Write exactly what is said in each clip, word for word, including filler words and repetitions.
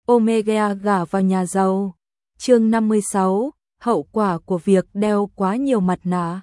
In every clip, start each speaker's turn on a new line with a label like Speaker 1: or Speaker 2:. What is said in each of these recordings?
Speaker 1: Omega gả vào nhà giàu. Chương năm mươi sáu, hậu quả của việc đeo quá nhiều mặt nạ.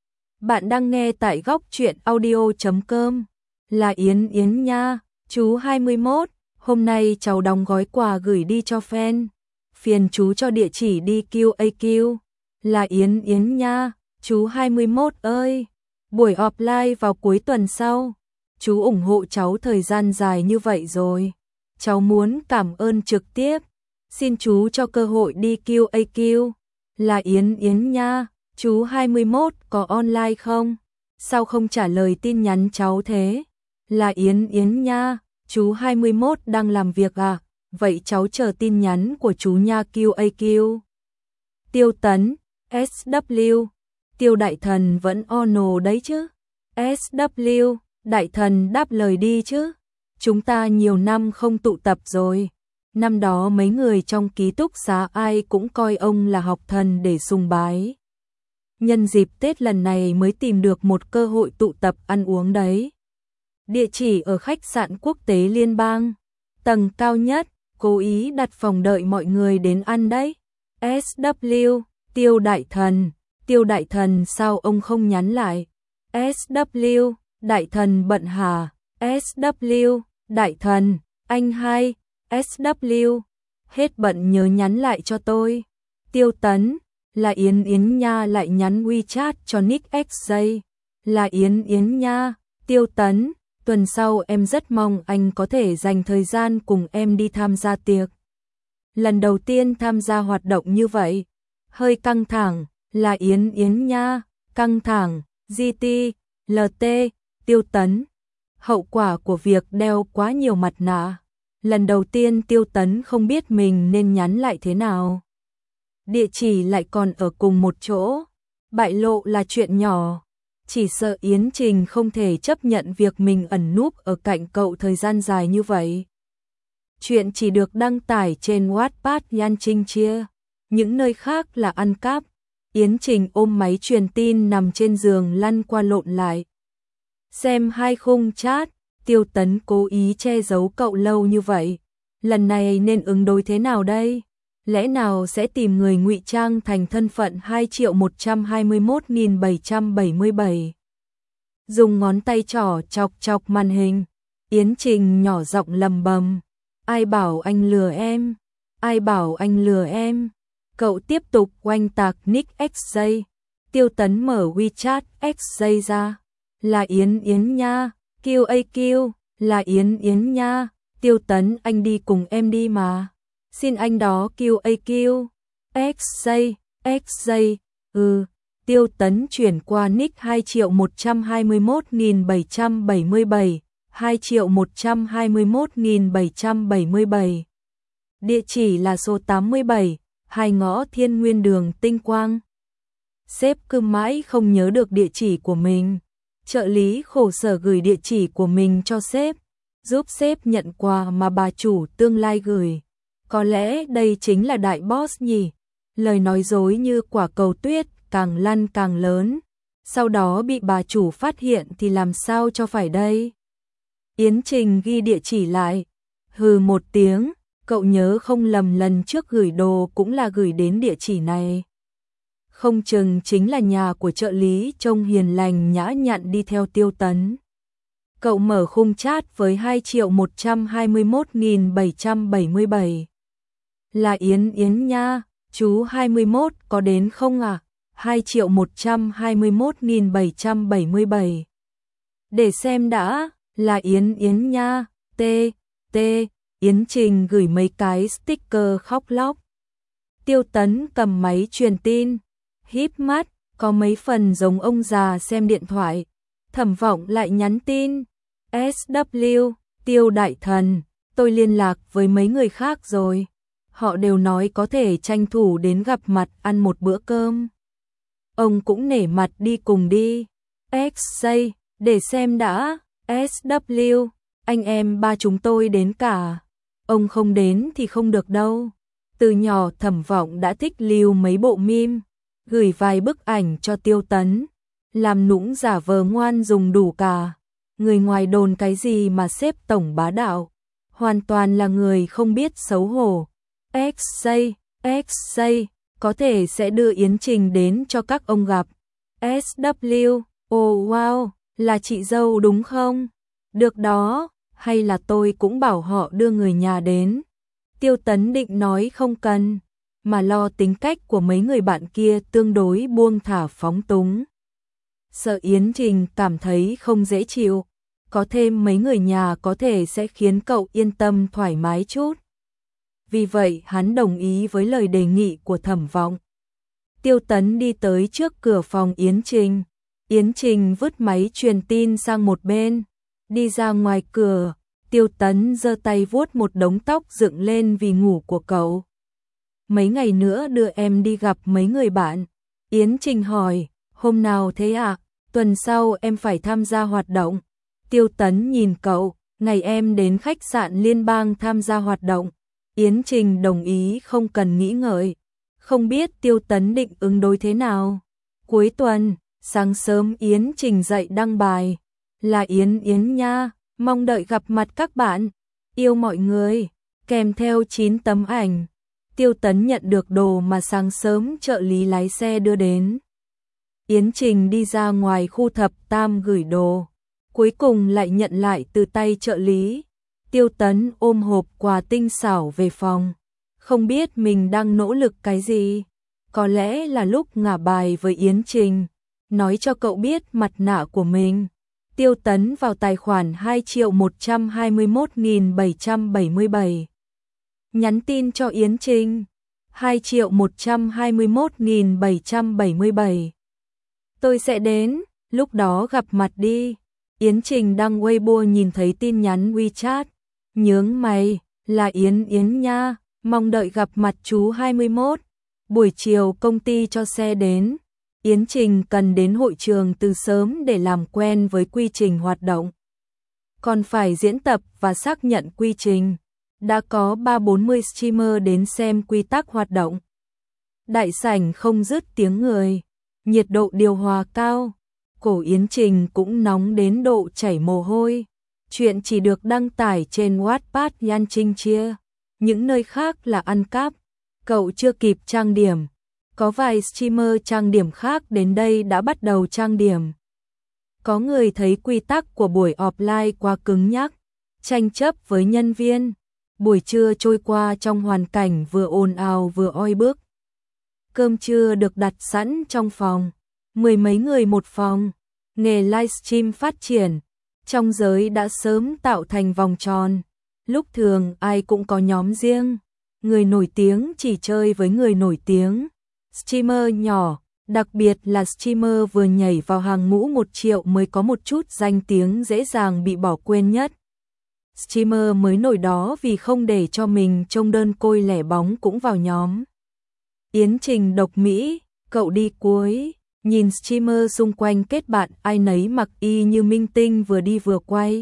Speaker 1: Bạn đang nghe tại góc truyện audio chấm com. Là Yến Yến nha, chú hai mươi mốt, hôm nay cháu đóng gói quà gửi đi cho fan. Phiền chú cho địa chỉ đi quy a quy. Là Yến Yến nha, chú hai mươi mốt ơi. Buổi offline vào cuối tuần sau. Chú ủng hộ cháu thời gian dài như vậy rồi. Cháu muốn cảm ơn trực tiếp. Xin chú cho cơ hội đi quy a quy. Là Yến Yến nha, chú hai mươi mốt có online không? Sao không trả lời tin nhắn cháu thế? Là Yến Yến nha, chú hai mươi mốt đang làm việc à? Vậy cháu chờ tin nhắn của chú nha quy a quy. Tiêu Tấn, ét vê, Tiêu Đại Thần vẫn ono đấy chứ? ét vê, Đại Thần đáp lời đi chứ? Chúng ta nhiều năm không tụ tập rồi. Năm đó mấy người trong ký túc xá ai cũng coi ông là học thần để sùng bái. Nhân dịp Tết lần này mới tìm được một cơ hội tụ tập ăn uống đấy. Địa chỉ ở khách sạn quốc tế Liên bang, tầng cao nhất, cố ý đặt phòng đợi mọi người đến ăn đấy. ét vê, Tiêu Đại Thần, Tiêu Đại Thần sao ông không nhắn lại? ét vê, Đại Thần bận hả? ét vê, Đại Thần, anh hai, ét vê, hết bận nhớ nhắn lại cho tôi. Tiêu Tấn, là Yến Yến nha lại nhắn WeChat cho Nick ích giây. Là Yến Yến nha, Tiêu Tấn, tuần sau em rất mong anh có thể dành thời gian cùng em đi tham gia tiệc. Lần đầu tiên tham gia hoạt động như vậy, hơi căng thẳng. Là Yến Yến nha, căng thẳng, giê tê, lờ tê, Tiêu Tấn. Hậu quả của việc đeo quá nhiều mặt nạ. Lần đầu tiên Tiêu Tấn không biết mình nên nhắn lại thế nào. Địa chỉ lại còn ở cùng một chỗ. Bại lộ là chuyện nhỏ. Chỉ sợ Yến Trình không thể chấp nhận việc mình ẩn núp ở cạnh cậu thời gian dài như vậy. Chuyện chỉ được đăng tải trên Wattpad Yan Trinh chia. Những nơi khác là ăn cắp. Yến Trình ôm máy truyền tin nằm trên giường lăn qua lộn lại. Xem hai khung chat, Tiêu Tấn cố ý che giấu cậu lâu như vậy. Lần này nên ứng đối thế nào đây? Lẽ nào sẽ tìm người ngụy trang thành thân phận hai triệu một trăm hai mươi mốt nghìn bảy trăm bảy mươi bảy? Dùng ngón tay trỏ chọc chọc màn hình. Yến Trình nhỏ giọng lầm bầm. Ai bảo anh lừa em? Ai bảo anh lừa em? Cậu tiếp tục oanh tạc Nick ích giây. Tiêu Tấn mở WeChat ích giây ra. Là Yến Yến nha, quy a quy, là Yến Yến nha, Tiêu Tấn anh đi cùng em đi mà. Xin anh đó quy a quy, ích giây, ích giây, ừ, Tiêu Tấn chuyển qua nick hai triệu một trăm hai mươi mốt nghìn bảy trăm bảy mươi bảy, hai triệu một trăm hai mươi mốt nghìn bảy trăm bảy mươi bảy. Địa chỉ là số tám mươi bảy, hai ngõ Thiên Nguyên đường Tinh Quang. Sếp cứ mãi không nhớ được địa chỉ của mình. Trợ lý khổ sở gửi địa chỉ của mình cho sếp, giúp sếp nhận quà mà bà chủ tương lai gửi. Có lẽ đây chính là đại boss nhỉ? Lời nói dối như quả cầu tuyết, càng lăn càng lớn. Sau đó bị bà chủ phát hiện thì làm sao cho phải đây? Yến Trình ghi địa chỉ lại. Hừ một tiếng, cậu nhớ không lầm lần trước gửi đồ cũng là gửi đến địa chỉ này. Không chừng chính là nhà của trợ lý trông hiền lành nhã nhặn đi theo Tiêu Tấn. Cậu mở khung chat với hai triệu một trăm hai mươi mốt nghìn bảy trăm bảy mươi bảy. Là Yến Yến nha, chú hai mươi mốt có đến không à? hai triệu một trăm hai mươi mốt nghìn bảy trăm bảy mươi bảy. Để xem đã, là Yến Yến nha, t, t, Yến Trình gửi mấy cái sticker khóc lóc. Tiêu Tấn cầm máy truyền tin. Híp mắt, có mấy phần giống ông già xem điện thoại. Thẩm Vọng lại nhắn tin. ét vê, Tiêu Đại Thần, tôi liên lạc với mấy người khác rồi. Họ đều nói có thể tranh thủ đến gặp mặt ăn một bữa cơm. Ông cũng nể mặt đi cùng đi. ích giây, để xem đã. ét vê, anh em ba chúng tôi đến cả. Ông không đến thì không được đâu. Từ nhỏ Thẩm Vọng đã thích lưu mấy bộ meme. Gửi vài bức ảnh cho Tiêu Tấn, làm nũng giả vờ ngoan dùng đủ cả. Người ngoài đồn cái gì mà sếp tổng bá đạo, hoàn toàn là người không biết xấu hổ. ích giây, ích giây, có thể sẽ đưa Yến Trình đến cho các ông gặp. ét vê kép, oh wow, là chị dâu đúng không? Được đó, hay là tôi cũng bảo họ đưa người nhà đến. Tiêu Tấn định nói không cần, mà lo tính cách của mấy người bạn kia tương đối buông thả phóng túng. Sợ Yến Trình cảm thấy không dễ chịu, có thêm mấy người nhà có thể sẽ khiến cậu yên tâm thoải mái chút. Vì vậy hắn đồng ý với lời đề nghị của Thẩm Vọng. Tiêu Tấn đi tới trước cửa phòng Yến Trình. Yến Trình vứt máy truyền tin sang một bên, đi ra ngoài cửa. Tiêu Tấn giơ tay vuốt một đống tóc dựng lên vì ngủ của cậu. Mấy ngày nữa đưa em đi gặp mấy người bạn. Yến Trình hỏi, hôm nào thế ạ? À? Tuần sau em phải tham gia hoạt động. Tiêu Tấn nhìn cậu, ngày em đến khách sạn Liên bang tham gia hoạt động. Yến Trình đồng ý không cần nghĩ ngợi. Không biết Tiêu Tấn định ứng đối thế nào. Cuối tuần, sáng sớm Yến Trình dậy đăng bài. Là Yến Yến nha, mong đợi gặp mặt các bạn. Yêu mọi người, kèm theo chín tấm ảnh. Tiêu Tấn nhận được đồ mà sáng sớm trợ lý lái xe đưa đến. Yến Trình đi ra ngoài khu thập tam gửi đồ. Cuối cùng lại nhận lại từ tay trợ lý. Tiêu Tấn ôm hộp quà tinh xảo về phòng. Không biết mình đang nỗ lực cái gì. Có lẽ là lúc ngả bài với Yến Trình. Nói cho cậu biết mặt nạ của mình. Tiêu Tấn vào tài khoản hai triệu một trăm hai mươi mốt nghìn bảy trăm bảy mươi bảy. Nhắn tin cho Yến Trình. hai triệu một trăm hai mươi mốt nghìn bảy trăm bảy mươi bảy. Tôi sẽ đến, lúc đó gặp mặt đi. Yến Trình đăng Weibo nhìn thấy tin nhắn WeChat. Nhướng mày, là Yến Yến nha, mong đợi gặp mặt chú hai mươi mốt. Buổi chiều công ty cho xe đến. Yến Trình cần đến hội trường từ sớm để làm quen với quy trình hoạt động. Còn phải diễn tập và xác nhận quy trình. Đã có ba bốn mươi streamer đến xem quy tắc hoạt động. Đại sảnh không dứt tiếng người. Nhiệt độ điều hòa cao. Cổ Yến Trình cũng nóng đến độ chảy mồ hôi. Chuyện chỉ được đăng tải trên Wattpad Yan Trinh chia. Những nơi khác là ăn cắp. Cậu chưa kịp trang điểm. Có vài streamer trang điểm khác đến đây đã bắt đầu trang điểm. Có người thấy quy tắc của buổi offline quá cứng nhắc, tranh chấp với nhân viên. Buổi trưa trôi qua trong hoàn cảnh vừa ồn ào vừa oi bức. Cơm trưa được đặt sẵn trong phòng, mười mấy người một phòng. Nghề livestream phát triển, trong giới đã sớm tạo thành vòng tròn. Lúc thường ai cũng có nhóm riêng, người nổi tiếng chỉ chơi với người nổi tiếng. Streamer nhỏ, đặc biệt là streamer vừa nhảy vào hàng ngũ một triệu mới có một chút danh tiếng dễ dàng bị bỏ quên nhất. Streamer mới nổi đó vì không để cho mình trông đơn côi lẻ bóng cũng vào nhóm. Yến Trình độc mỹ, cậu đi cuối, nhìn streamer xung quanh kết bạn ai nấy mặc y như minh tinh vừa đi vừa quay.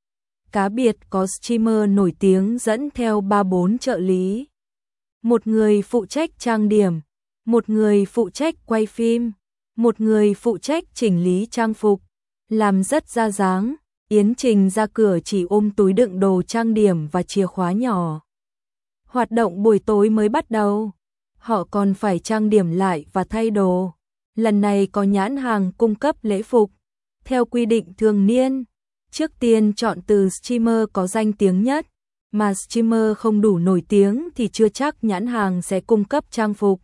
Speaker 1: Cá biệt có streamer nổi tiếng dẫn theo ba bốn trợ lý. Một người phụ trách trang điểm, một người phụ trách quay phim, một người phụ trách chỉnh lý trang phục, làm rất ra dáng. Yến Trình ra cửa chỉ ôm túi đựng đồ trang điểm và chìa khóa nhỏ. Hoạt động buổi tối mới bắt đầu, họ còn phải trang điểm lại và thay đồ. Lần này có nhãn hàng cung cấp lễ phục. Theo quy định thường niên, trước tiên chọn từ streamer có danh tiếng nhất, mà streamer không đủ nổi tiếng thì chưa chắc nhãn hàng sẽ cung cấp trang phục.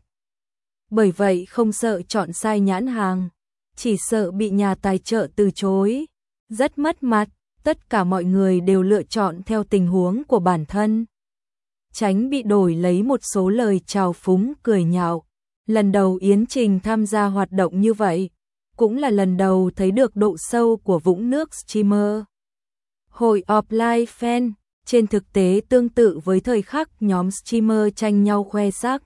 Speaker 1: Bởi vậy không sợ chọn sai nhãn hàng, chỉ sợ bị nhà tài trợ từ chối. Rất mất mặt, tất cả mọi người đều lựa chọn theo tình huống của bản thân. Tránh bị đổi lấy một số lời trào phúng cười nhạo. Lần đầu Yến Trình tham gia hoạt động như vậy, cũng là lần đầu thấy được độ sâu của vũng nước streamer. Hội offline fan, trên thực tế tương tự với thời khắc nhóm streamer tranh nhau khoe sắc.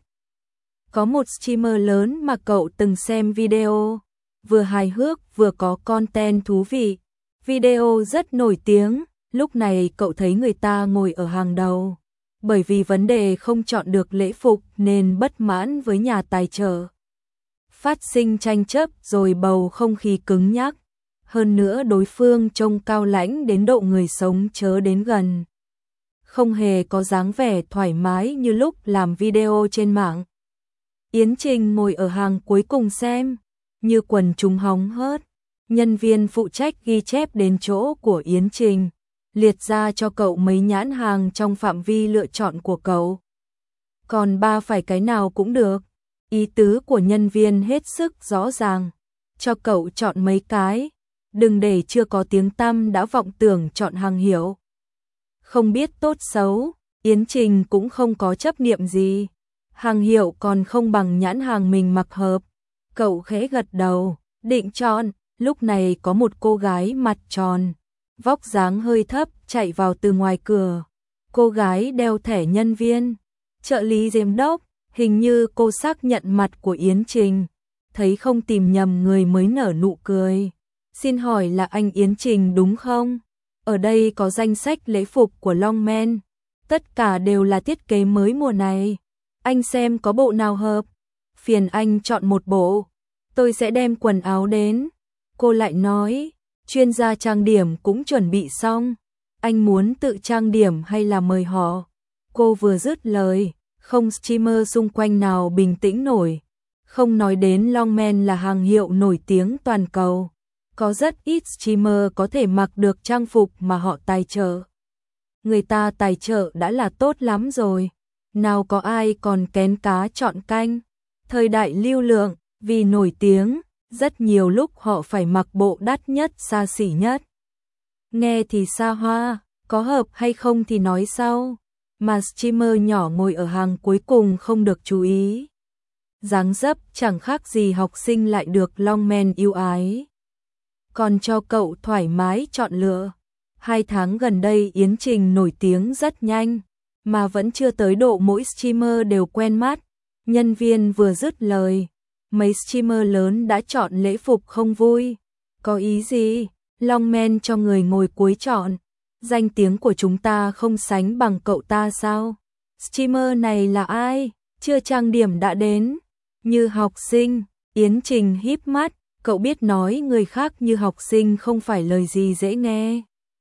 Speaker 1: Có một streamer lớn mà cậu từng xem video, vừa hài hước vừa có content thú vị. Video rất nổi tiếng, lúc này cậu thấy người ta ngồi ở hàng đầu. Bởi vì vấn đề không chọn được lễ phục nên bất mãn với nhà tài trợ. Phát sinh tranh chấp rồi bầu không khí cứng nhắc. Hơn nữa đối phương trông cao lãnh đến độ người sống chớ đến gần. không hề có dáng vẻ thoải mái như lúc làm video trên mạng. Yến Trình ngồi ở hàng cuối cùng xem, như quần chúng hóng hớt. Nhân viên phụ trách ghi chép đến chỗ của Yến Trình, liệt ra cho cậu mấy nhãn hàng trong phạm vi lựa chọn của cậu. Còn ba phải cái nào cũng được. Ý tứ của nhân viên hết sức rõ ràng. Cho cậu chọn mấy cái, đừng để chưa có tiếng tăm đã vọng tưởng chọn hàng hiệu. Không biết tốt xấu, Yến Trình cũng không có chấp niệm gì. Hàng hiệu còn không bằng nhãn hàng mình mặc hợp. Cậu khẽ gật đầu, định chọn. Lúc này có một cô gái mặt tròn, vóc dáng hơi thấp chạy vào từ ngoài cửa. Cô gái đeo thẻ nhân viên, trợ lý giám đốc, hình như cô xác nhận mặt của Yến Trình, thấy không tìm nhầm người mới nở nụ cười. Xin hỏi là anh Yến Trình đúng không? Ở đây có danh sách lễ phục của Longman, tất cả đều là thiết kế mới mùa này. Anh xem có bộ nào hợp, phiền anh chọn một bộ, tôi sẽ đem quần áo đến. Cô lại nói, chuyên gia trang điểm cũng chuẩn bị xong, anh muốn tự trang điểm hay là mời họ? Cô vừa dứt lời, không streamer xung quanh nào bình tĩnh nổi. Không nói đến Longman là hàng hiệu nổi tiếng toàn cầu, có rất ít streamer có thể mặc được trang phục mà họ tài trợ. Người ta tài trợ đã là tốt lắm rồi, nào có ai còn kén cá chọn canh. Thời đại lưu lượng, vì nổi tiếng, rất nhiều lúc họ phải mặc bộ đắt nhất, xa xỉ nhất. Nghe thì xa hoa, có hợp hay không thì nói sau. Mà streamer nhỏ ngồi ở hàng cuối cùng không được chú ý. Dáng dấp chẳng khác gì học sinh lại được Longman yêu ái. Còn cho cậu thoải mái chọn lựa. Hai tháng gần đây Yến Trình nổi tiếng rất nhanh, mà vẫn chưa tới độ mỗi streamer đều quen mắt. Nhân viên vừa dứt lời, mấy streamer lớn đã chọn lễ phục không vui. Có ý gì? Longman cho người ngồi cuối chọn. Danh tiếng của chúng ta không sánh bằng cậu ta sao? Streamer này là ai? Chưa trang điểm đã đến. Như học sinh, Yến Trình híp mắt, cậu biết nói người khác như học sinh không phải lời gì dễ nghe.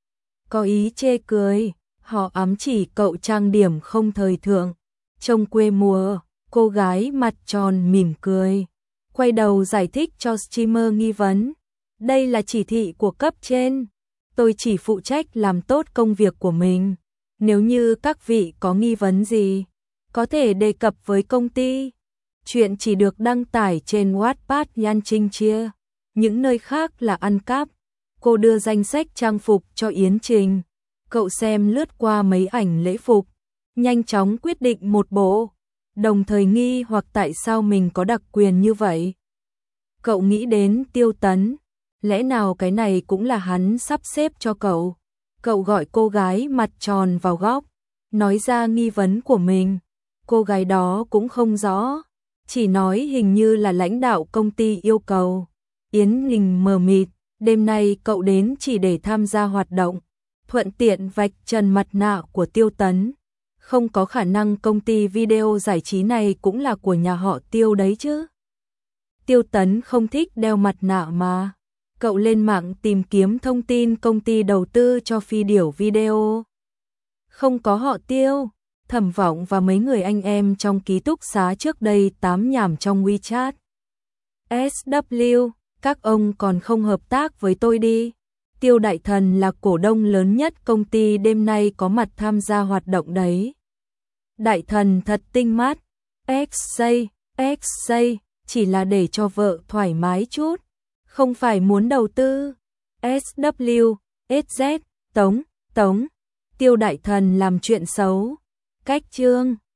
Speaker 1: Có ý chê cười, họ ám chỉ cậu trang điểm không thời thượng, trông quê mùa. Cô gái mặt tròn mỉm cười, quay đầu giải thích cho streamer nghi vấn. Đây là chỉ thị của cấp trên, tôi chỉ phụ trách làm tốt công việc của mình. Nếu như các vị có nghi vấn gì, có thể đề cập với công ty. Chuyện chỉ được đăng tải trên Wattpad Yan Trinh chia, những nơi khác là ăn cắp. Cô đưa danh sách trang phục cho Yến Trình, cậu xem lướt qua mấy ảnh lễ phục, nhanh chóng quyết định một bộ. Đồng thời nghi hoặc tại sao mình có đặc quyền như vậy. Cậu nghĩ đến Tiêu Tấn, lẽ nào cái này cũng là hắn sắp xếp cho cậu. Cậu gọi cô gái mặt tròn vào góc, nói ra nghi vấn của mình. Cô gái đó cũng không rõ, chỉ nói hình như là lãnh đạo công ty yêu cầu. Yến Trình mờ mịt, đêm nay cậu đến chỉ để tham gia hoạt động, thuận tiện vạch trần mặt nạ của Tiêu Tấn. Không có khả năng công ty video giải trí này cũng là của nhà họ Tiêu đấy chứ. Tiêu Tấn không thích đeo mặt nạ mà. Cậu lên mạng tìm kiếm thông tin công ty đầu tư cho phi điểu video. Không có họ Tiêu. Thẩm Vọng và mấy người anh em trong ký túc xá trước đây tám nhảm trong WeChat. ét vê, các ông còn không hợp tác với tôi đi. Tiêu Đại Thần là cổ đông lớn nhất công ty đêm nay có mặt tham gia hoạt động đấy. Đại Thần thật tinh mắt. ích giây, ích giây, chỉ là để cho vợ thoải mái chút, không phải muốn đầu tư. ét vê, ét dét, Tống, Tống, Tiêu Đại Thần làm chuyện xấu. Cách chương